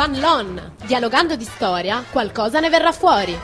Fan Lon. Dialogando di storia, qualcosa ne verrà fuori.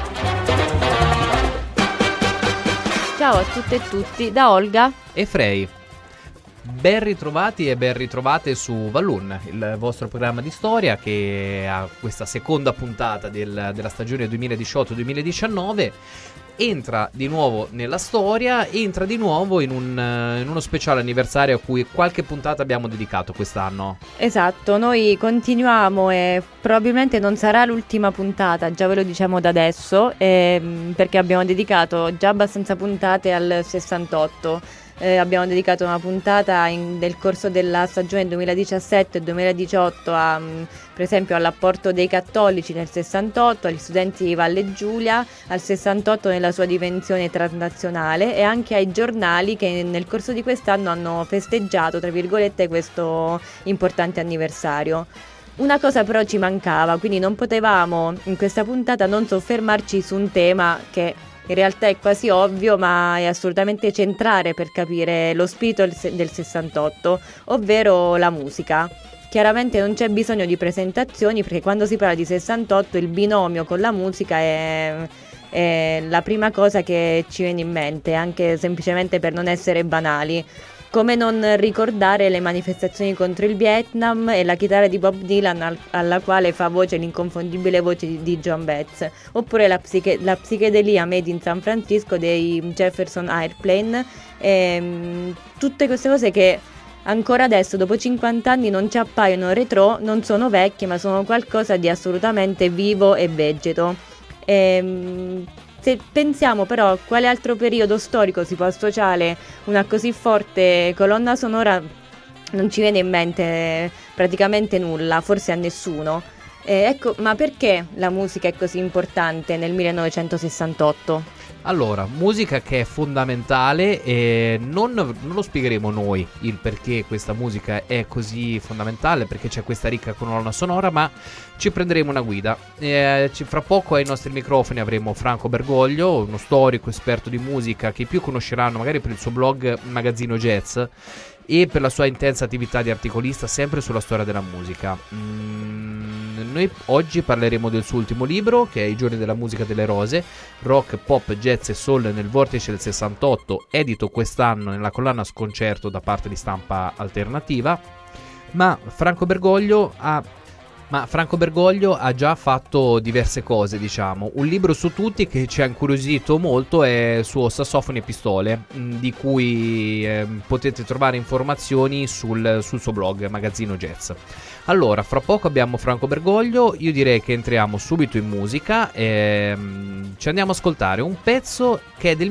Ciao a tutte e tutti, da Olga e Frey. Ben ritrovati e ben ritrovate su Vallun, il vostro programma di storia che ha questa seconda puntata della stagione 2018-2019. Entra di nuovo nella storia, entra di nuovo in uno speciale anniversario a cui qualche puntata abbiamo dedicato quest'anno. Esatto, noi continuiamo e probabilmente non sarà l'ultima puntata, già ve lo diciamo da adesso, perché abbiamo dedicato già abbastanza puntate al 68. Abbiamo dedicato una puntata nel corso della stagione 2017-2018 per esempio all'apporto dei cattolici nel 68, agli studenti di Valle Giulia, al 68 nella sua dimensione transnazionale e anche ai giornali che nel corso di quest'anno hanno festeggiato, tra virgolette, questo importante anniversario. Una cosa però ci mancava, quindi non potevamo in questa puntata non soffermarci su un tema che in realtà è quasi ovvio, ma è assolutamente centrale per capire lo spirito del 68, ovvero la musica. Chiaramente non c'è bisogno di presentazioni, perché quando si parla di 68 il binomio con la musica è la prima cosa che ci viene in mente, anche semplicemente per non essere banali. Come non ricordare le manifestazioni contro il Vietnam e la chitarra di Bob Dylan alla quale fa voce l'inconfondibile voce di John Betts, oppure la psichedelia Made in San Francisco dei Jefferson Airplane, tutte queste cose che ancora adesso, dopo 50 anni, non ci appaiono retro, non sono vecchie, ma sono qualcosa di assolutamente vivo e vegeto. Se pensiamo però a quale altro periodo storico si può associare una così forte colonna sonora, non ci viene in mente praticamente nulla, forse a nessuno. Ecco, ma perché la musica è così importante nel 1968? Allora, musica che è fondamentale e non lo spiegheremo noi il perché questa musica è così fondamentale, perché c'è questa ricca colonna sonora, ma ci prenderemo una guida. Fra poco ai nostri microfoni avremo Franco Bergoglio, uno storico esperto di musica che i più conosceranno magari per il suo blog Magazzino Jazz e per la sua intensa attività di articolista sempre sulla storia della musica. Noi oggi parleremo del suo ultimo libro, che è I giorni della musica delle rose, rock, pop, jazz e soul nel vortice del 68, edito quest'anno nella collana Sconcerto da parte di Stampa Alternativa. Ma Franco Bergoglio ha già fatto diverse cose, diciamo. Un libro su tutti che ci ha incuriosito molto è il suo Sassofoni e pistole, di cui potete trovare informazioni sul suo blog Magazzino Jazz. Allora, fra poco abbiamo Franco Bergoglio, io direi che entriamo subito in musica e ci andiamo ad ascoltare un pezzo che è del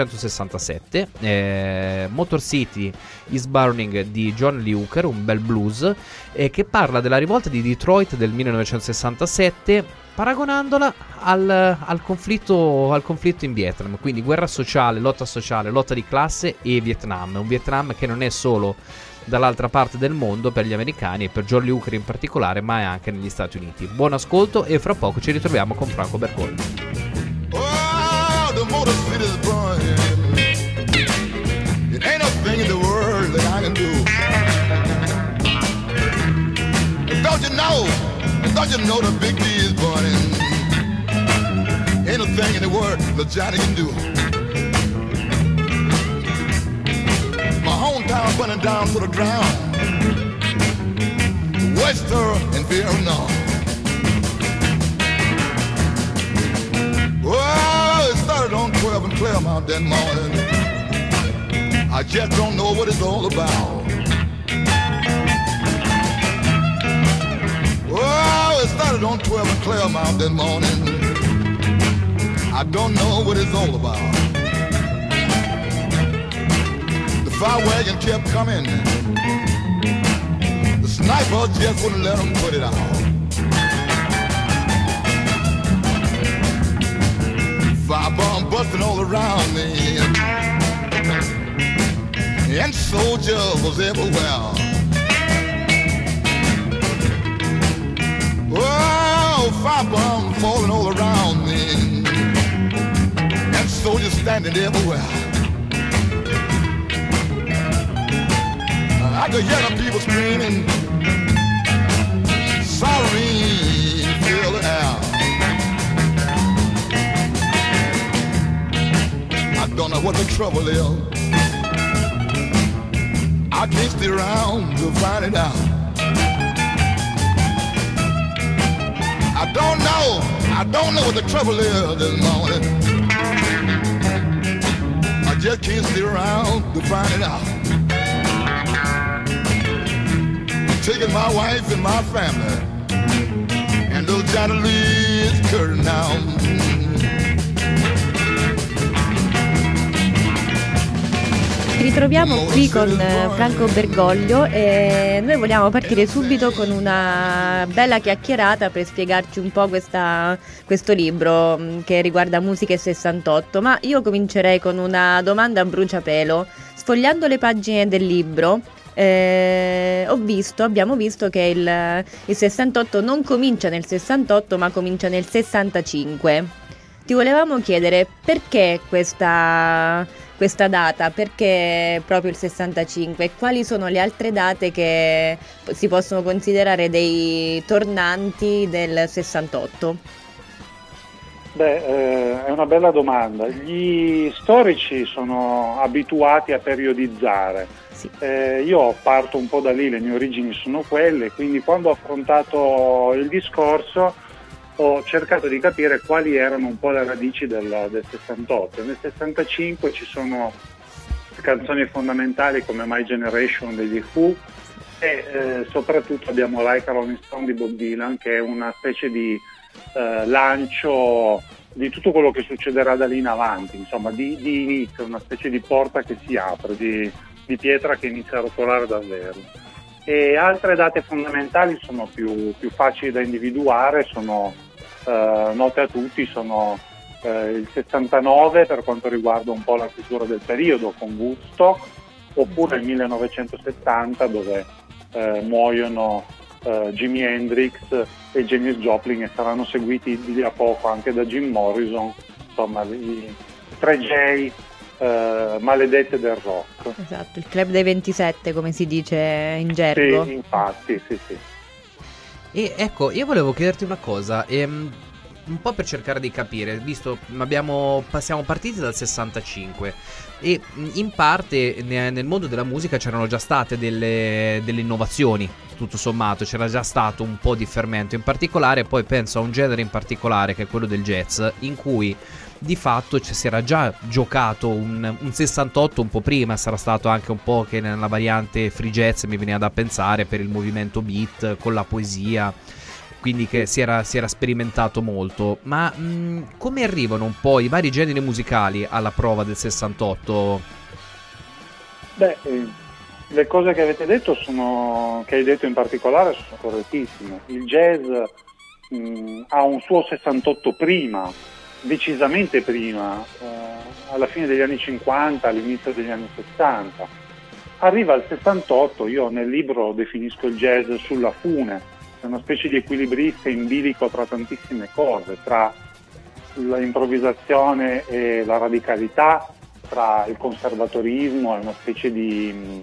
1967, Motor City is Burning di John Lee Hooker, un bel blues, che parla della rivolta di Detroit del 1967, paragonandola al conflitto in Vietnam, quindi guerra sociale, lotta di classe e Vietnam, un Vietnam che non è solo dall'altra parte del mondo per gli americani e per John Lee Hooker in particolare, ma è anche negli Stati Uniti. Buon ascolto e fra poco ci ritroviamo con Franco Bergoglio. Oh, the Motor City is burning. It ain't a thing in the world that I can do. Don't you know the Big D is burning? Ain't a thing in the world that Johnny can do. My hometown burning down to the ground, Wester and Vietnam. Oh, it started on 12 and Claremont that morning. I just don't know what it's all about. Oh, it started on 12 and Claremont that morning. I don't know what it's all about. The fire wagon kept coming. The sniper just wouldn't let them put it out. Firebomb busting all around me, and soldiers was everywhere. Oh, firebomb falling all around me, and soldiers standing everywhere. I could hear the people screaming, siren fill the air. I don't know what the trouble is. I can't stay around to find it out. I don't know what the trouble is this morning. I just can't stay around to find it out. Taking my wife and my family and those Johnny Lee's curtain now. Ci ritroviamo qui con Franco Bergoglio e noi vogliamo partire subito con una bella chiacchierata per spiegarci un po' questo libro che riguarda Musiche 68, ma io comincerei con una domanda a bruciapelo. Sfogliando le pagine del libro abbiamo visto che il 68 non comincia nel 68 ma comincia nel 65. Ti volevamo chiedere perché questa data, perché proprio il 65 e quali sono le altre date che si possono considerare dei tornanti del 68? È una bella domanda. Gli storici sono abituati a periodizzare. Sì. Io parto un po' da lì, le mie origini sono quelle, quindi quando ho affrontato il discorso ho cercato di capire quali erano un po' le radici del 68. Nel 65 ci sono canzoni fondamentali come My Generation degli Who e soprattutto abbiamo Like a Rolling Stone di Bob Dylan, che è una specie di lancio di tutto quello che succederà da lì in avanti, insomma di inizio, una specie di porta che si apre, di pietra che inizia a rotolare davvero. E altre date fondamentali sono più facili da individuare, sono note a tutti, sono il 69 per quanto riguarda un po' la chiusura del periodo con Woodstock, oppure il 1970 dove muoiono Jimi Hendrix e Janis Joplin e saranno seguiti di lì a poco anche da Jim Morrison, insomma i 3J maledette del rock. Esatto, il club dei 27 come si dice in gergo. Sì, infatti, sì. E ecco, io volevo chiederti una cosa, un po' per cercare di capire, visto siamo partiti dal 65 e in parte nel mondo della musica c'erano già state delle innovazioni, tutto sommato c'era già stato un po' di fermento, in particolare poi penso a un genere in particolare che è quello del jazz, in cui di fatto si era già giocato un 68 un po' prima, sarà stato anche un po' che nella variante free jazz mi veniva da pensare per il movimento beat con la poesia, quindi che si era sperimentato molto, ma come arrivano un po' i vari generi musicali alla prova del 68? Le cose che avete detto che hai detto in particolare sono correttissime. Il jazz ha un suo 68 prima, decisamente prima, alla fine degli anni 50, all'inizio degli anni 60. Arriva al 68, io nel libro definisco il jazz sulla fune, è una specie di equilibrista in bilico tra tantissime cose, tra l'improvvisazione e la radicalità, tra il conservatorismo e una specie di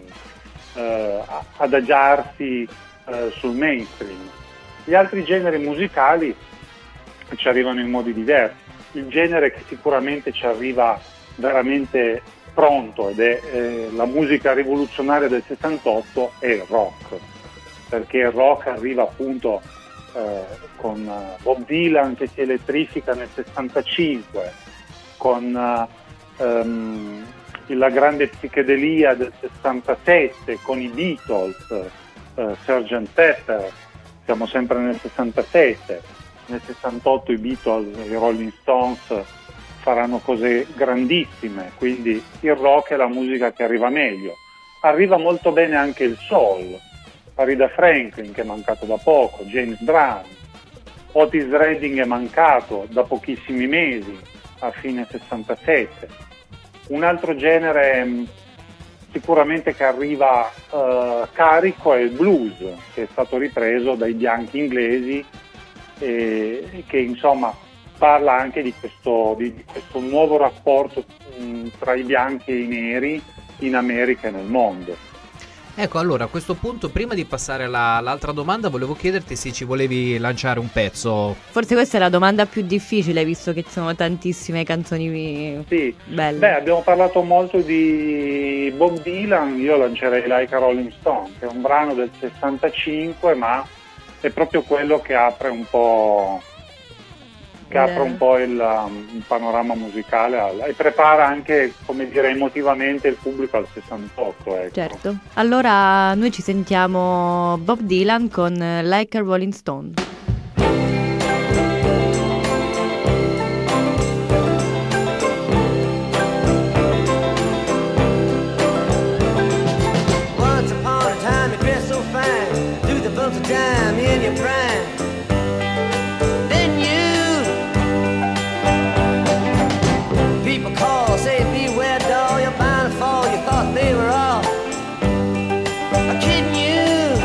adagiarsi sul mainstream. Gli altri generi musicali ci arrivano in modi diversi. Il genere che sicuramente ci arriva veramente pronto ed è la musica rivoluzionaria del 68 è il rock, perché il rock arriva appunto con Bob Dylan che si elettrifica nel 65, con la grande psichedelia del 67, con i Beatles, Sgt. Pepper, siamo sempre nel 67. Nel 68 i Beatles e i Rolling Stones faranno cose grandissime, quindi il rock è la musica che arriva meglio. Arriva molto bene anche il soul, Aretha Franklin che è mancato da poco, James Brown, Otis Redding è mancato da pochissimi mesi, a fine 67. Un altro genere sicuramente che arriva carico è il blues, che è stato ripreso dai bianchi inglesi e che insomma parla anche di questo nuovo rapporto tra i bianchi e i neri in America e nel mondo. Ecco, allora a questo punto, prima di passare all'altra domanda, volevo chiederti se ci volevi lanciare un pezzo. Forse questa è la domanda più difficile, visto che ci sono tantissime canzoni Sì, belle. abbiamo parlato molto di Bob Dylan, io lancerei Like a Rolling Stone, che è un brano del 65, ma è proprio quello che apre un po' il panorama musicale e prepara anche, come dire, emotivamente il pubblico al 68, ecco. Certo. Allora noi ci sentiamo Bob Dylan con Like a Rolling Stone. Once upon a time you dressed so fine, through the bumps of time in your prime. Then people call, say beware doll, you're bound to fall, you thought they were all kidding you.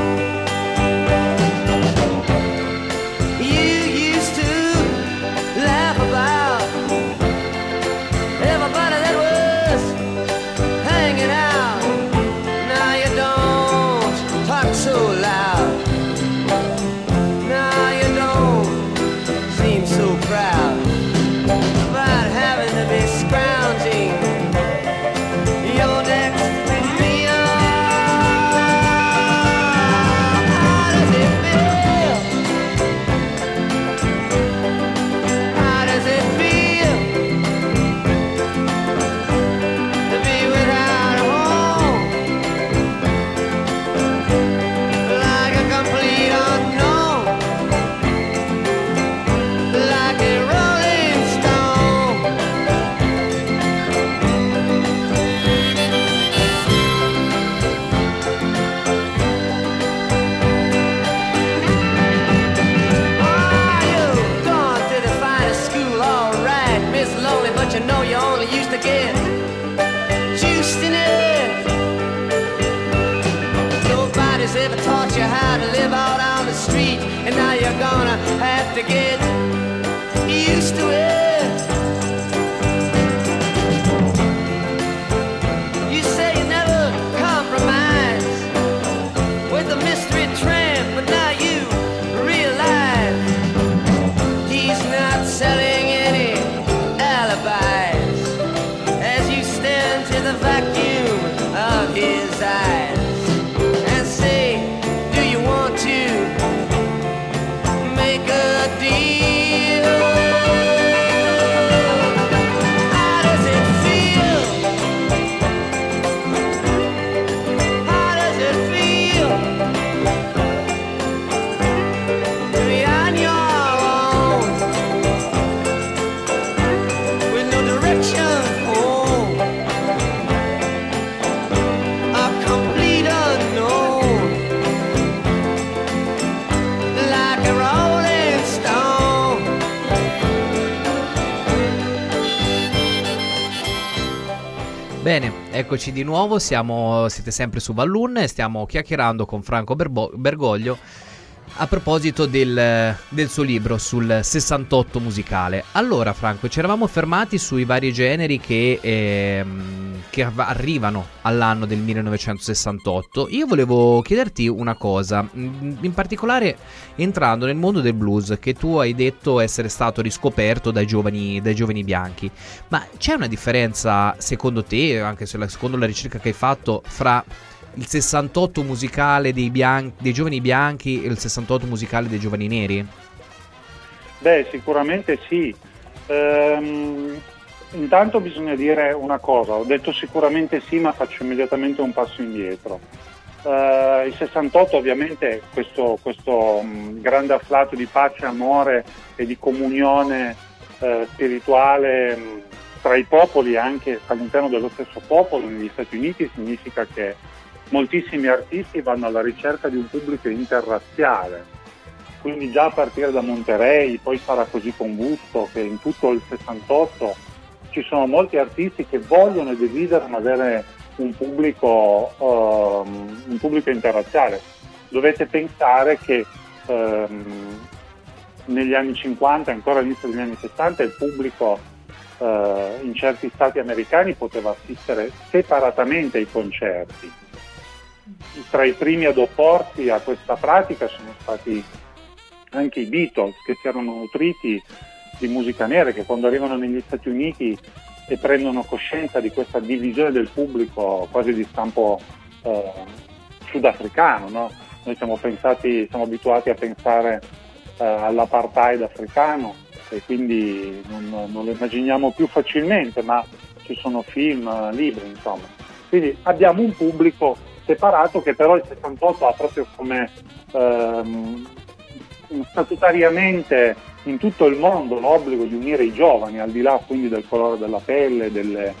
You used to laugh about everybody that was hanging out. Now you don't talk so loud. Now you don't seem so proud about having to be scrounging your next meal. How does it feel? How does it feel to be without a home? Like a complete unknown, like a rolling stone. Oh, you've gone to the finest school, all right, Miss Lonely, but you know you only used to get juiced in it. Nobody's ever taught you how to live out on the street, and now you're gonna have to get used to it. You say you never compromise with a mystery tramp, but now you realize he's not selling any alibis as you stare into the vacuum of his eyes and say, do you want to make a deal? How does it feel? How does it feel to be on your own with no direction home? A complete unknown, like a rolling stone. Bene, eccoci di nuovo, siete sempre su Vallun e stiamo chiacchierando con Franco Bergoglio a proposito del suo libro sul 68 musicale. Allora Franco, ci eravamo fermati sui vari generi che arrivano all'anno del 1968. Io volevo chiederti una cosa, in particolare entrando nel mondo del blues, che tu hai detto essere stato riscoperto dai giovani bianchi. Ma c'è una differenza secondo te, anche secondo la ricerca che hai fatto, fra il 68 musicale dei giovani bianchi e il 68 musicale dei giovani neri? Beh, sicuramente sì. Intanto bisogna dire una cosa, ho detto sicuramente sì, ma faccio immediatamente un passo indietro. Il 68 ovviamente questo grande afflato di pace, amore e di comunione spirituale tra i popoli, anche all'interno dello stesso popolo negli Stati Uniti, significa che moltissimi artisti vanno alla ricerca di un pubblico interrazziale, quindi già a partire da Monterey, poi sarà così con Woodstock, che in tutto il 68 ci sono molti artisti che vogliono e desiderano avere un pubblico interrazziale. Dovete pensare che negli anni 50, ancora all'inizio degli anni 70, il pubblico in certi stati americani poteva assistere separatamente ai concerti. tra i primi ad opporsi a questa pratica sono stati anche i Beatles, che si erano nutriti di musica nera, che quando arrivano negli Stati Uniti e prendono coscienza di questa divisione del pubblico quasi di stampo sudafricano, no? Noi siamo abituati a pensare all'apartheid africano e quindi non lo immaginiamo più facilmente, ma ci sono film, libri, insomma. Quindi abbiamo un pubblico separato che però il 68 ha proprio come statutariamente in tutto il mondo l'obbligo di unire i giovani, al di là quindi del colore della pelle, delle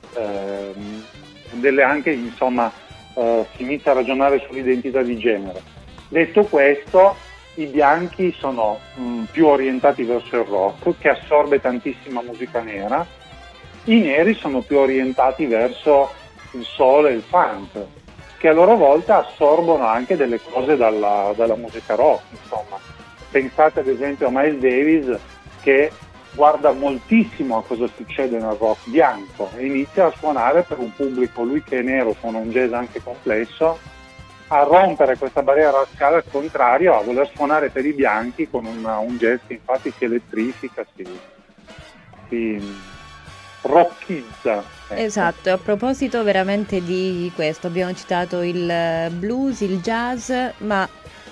anche, insomma, si inizia a ragionare sull'identità di genere. Detto questo, i bianchi sono più orientati verso il rock, che assorbe tantissima musica nera, i neri sono più orientati verso il soul e il funk, che a loro volta assorbono anche delle cose dalla musica rock, insomma. Pensate ad esempio a Miles Davis, che guarda moltissimo a cosa succede nel rock bianco e inizia a suonare per un pubblico, lui che è nero suona un jazz anche complesso, a rompere questa barriera razziale, al contrario, a voler suonare per i bianchi con un jazz che infatti si elettrifica, si rockizza. Ecco. Esatto, a proposito veramente di questo, abbiamo citato il blues, il jazz, ma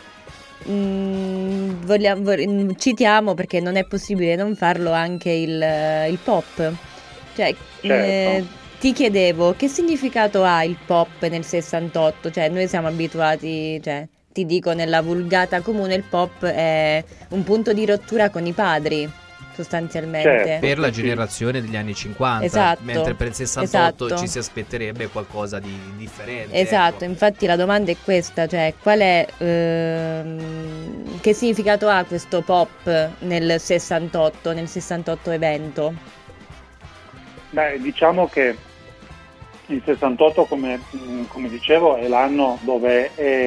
citiamo, perché non è possibile non farlo, anche il pop. Cioè, Certo. ti chiedevo che significato ha il pop nel 68, cioè noi siamo abituati, cioè ti dico, nella vulgata comune il pop è un punto di rottura con i padri, sostanzialmente. Certo. Per la Sì. generazione degli anni 50, Esatto, mentre per il 68 esatto. ci si aspetterebbe qualcosa di differente. Esatto, ecco. infatti la domanda è questa, cioè qual è, che significato ha questo pop nel 68 evento? Beh, diciamo che il 68, come dicevo, è l'anno dove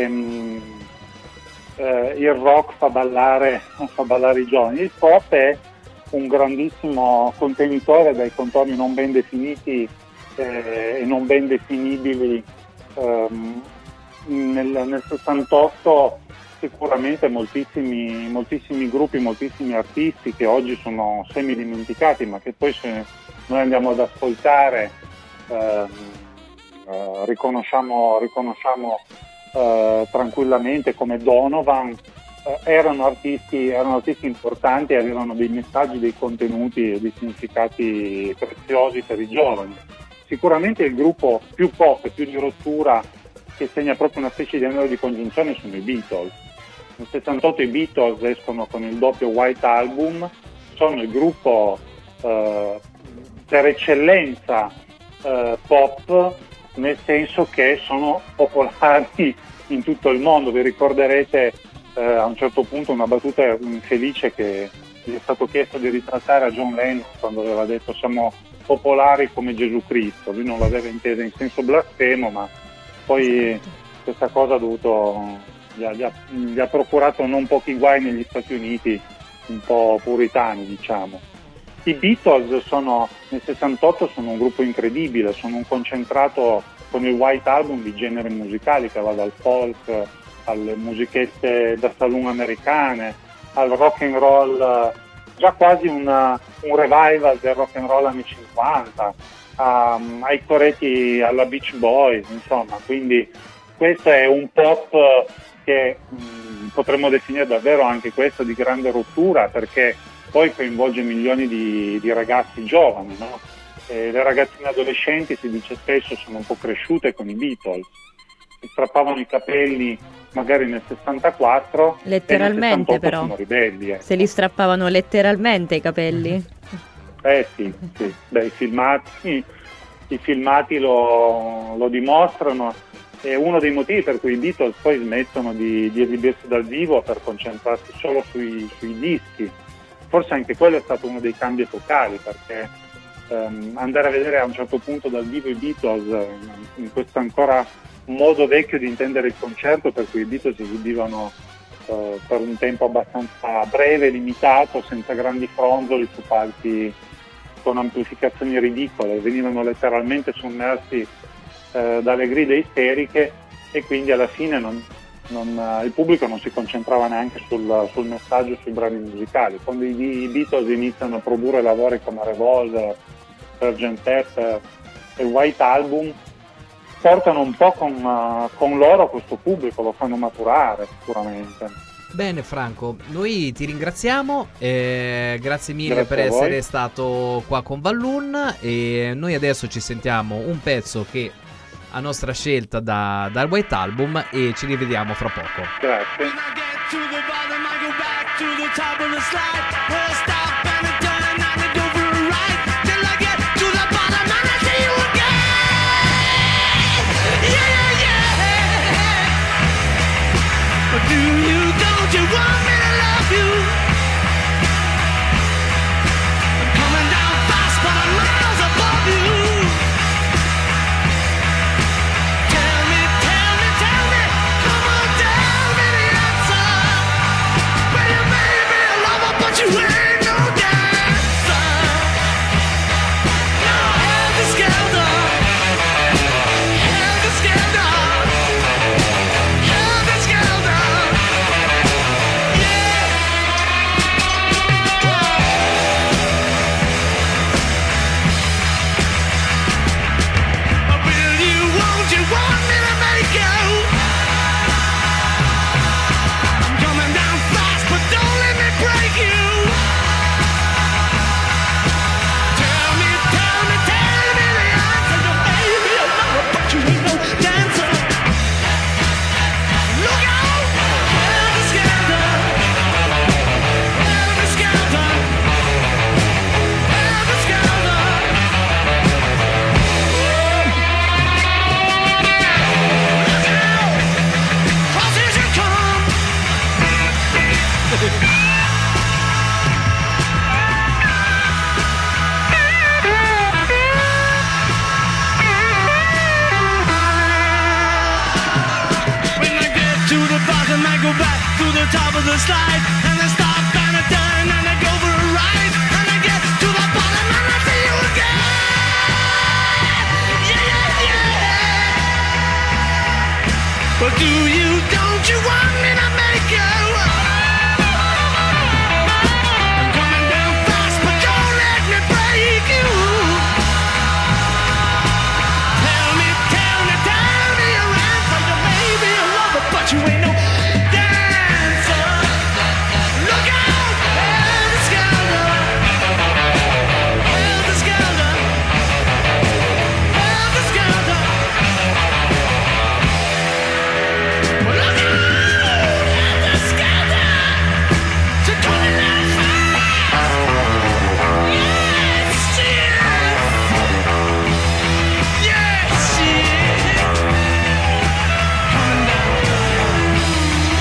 il rock fa ballare i giovani. Il pop è un grandissimo contenitore dai contorni non ben definiti e non ben definibili. Nel 68 sicuramente moltissimi gruppi, moltissimi artisti che oggi sono semi dimenticati, ma che poi, se noi andiamo ad ascoltare, riconosciamo tranquillamente, come Donovan, erano artisti importanti e avevano dei messaggi, dei contenuti e dei significati preziosi per i giovani. Sicuramente il gruppo più pop e più di rottura, che segna proprio una specie di anello di congiunzione, sono i Beatles. Nel 68 i Beatles escono con il doppio White Album, sono il gruppo per eccellenza pop, nel senso che sono popolari in tutto il mondo. Vi ricorderete a un certo punto una battuta infelice che gli è stato chiesto di ritrattare a John Lennon, quando aveva detto siamo popolari come Gesù Cristo. Lui non l'aveva intesa in senso blasfemo, ma poi questa cosa gli ha procurato non pochi guai negli Stati Uniti, un po' puritani, diciamo. I Beatles nel 68 sono un gruppo incredibile, sono un concentrato con il White Album di generi musicali, che va dal folk alle musichette da saloon americane, al rock and roll, già quasi un revival del rock and roll anni 50, ai coretti alla Beach Boys, insomma. Quindi questo è un pop che potremmo definire davvero anche questo di grande rottura, perché poi coinvolge milioni di ragazzi giovani, no? Le ragazzine adolescenti, si dice spesso, sono un po' cresciute con i Beatles, si strappavano i capelli magari nel 64 Letteralmente, e nel 68 però sono ribelli. Ecco. se li strappavano letteralmente i capelli. Sì. Beh, i filmati lo dimostrano. È uno dei motivi per cui i Beatles poi smettono di esibirsi dal vivo per concentrarsi solo sui dischi. Forse anche quello è stato uno dei cambi epocali, perché andare a vedere a un certo punto dal vivo i Beatles, in questo ancora modo vecchio di intendere il concerto, per cui i Beatles esibivano per un tempo abbastanza breve, limitato, senza grandi fronzoli, su palchi con amplificazioni ridicole, venivano letteralmente sommersi dalle grida isteriche. e quindi alla fine il pubblico non si concentrava neanche sul messaggio, sui brani musicali. Quando i Beatles iniziano a produrre lavori come Revolver, Sgt. Pepper e White Album, portano un po' con loro questo pubblico, lo fanno maturare sicuramente. Bene Franco, noi ti ringraziamo, grazie mille Grazie per a voi. essere stato qua con Vallun, e noi adesso ci sentiamo un pezzo che a nostra scelta dal White Album e ci rivediamo fra poco. Grazie. When I get to the bottom, I go back to the top of the slide. Where I stop and I turn and I go for a ride. Till I get to the bottom and I see you again. Yeah, yeah, yeah. But don't you want me to love you? I'm coming down fast, but I'm miles above you. Tell me, come on, tell me the answer. Well, you may be a lover, but you ain't no dancer. No, helter skelter, helter skelter, helter skelter. Will you, won't you want me to make you? I'm coming down fast, but don't let me break you. Tell me the answer. You may be a lover, but you ain't no dancer. Look out, helter skelter, helter skelter, helter skelter. Crosses you come. When I get to the bottom, I go back to the top of the slide, and I stop and I turn and I go for a ride, and I get to the bottom and I see you again. Yeah, yeah, yeah. But don't you want me to make you? I'm coming down fast, but don't let me break you. Tell me your answer. You may be a lover, but you ain't no dancer. Look out, helter skelter, helter skelter, helter skelter. Look out, helter skelter. So coming down fast. Yes, yes. Yes, yes. Coming down.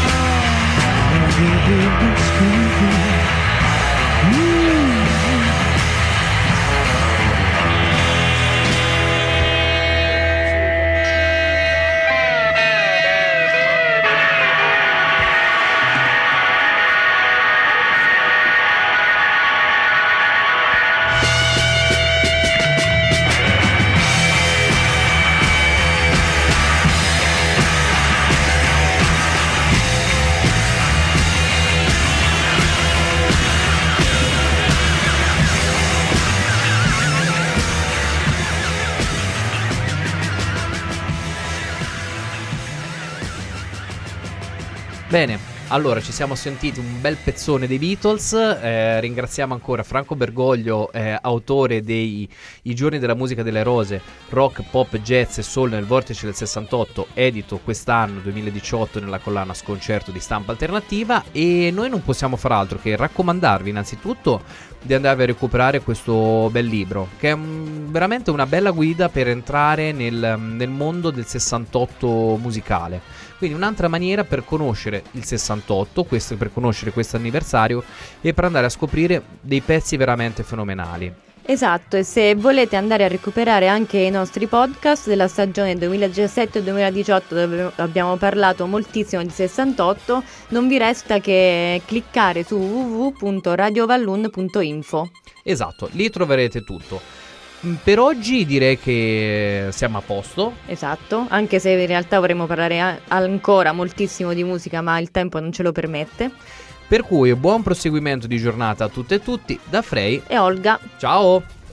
Bene, allora ci siamo sentiti un bel pezzone dei Beatles, ringraziamo ancora Franco Bergoglio, autore dei I giorni della musica delle rose, rock, pop, jazz e soul nel vortice del 68, edito quest'anno 2018 nella collana Sconcerto di Stampa Alternativa, e noi non possiamo far altro che raccomandarvi innanzitutto di andare a recuperare questo bel libro, che è veramente una bella guida per entrare nel mondo del 68 musicale. Quindi un'altra maniera per conoscere il 68, per conoscere questo anniversario e per andare a scoprire dei pezzi veramente fenomenali. Esatto, e se volete andare a recuperare anche i nostri podcast della stagione 2017-2018, dove abbiamo parlato moltissimo di 68, non vi resta che cliccare su www.radiovallun.info. Esatto, lì troverete tutto. Per oggi direi che siamo a posto. Esatto, anche se in realtà vorremmo parlare ancora moltissimo di musica, ma il tempo non ce lo permette. Per cui buon proseguimento di giornata a tutte e tutti da Frey E Olga. Ciao.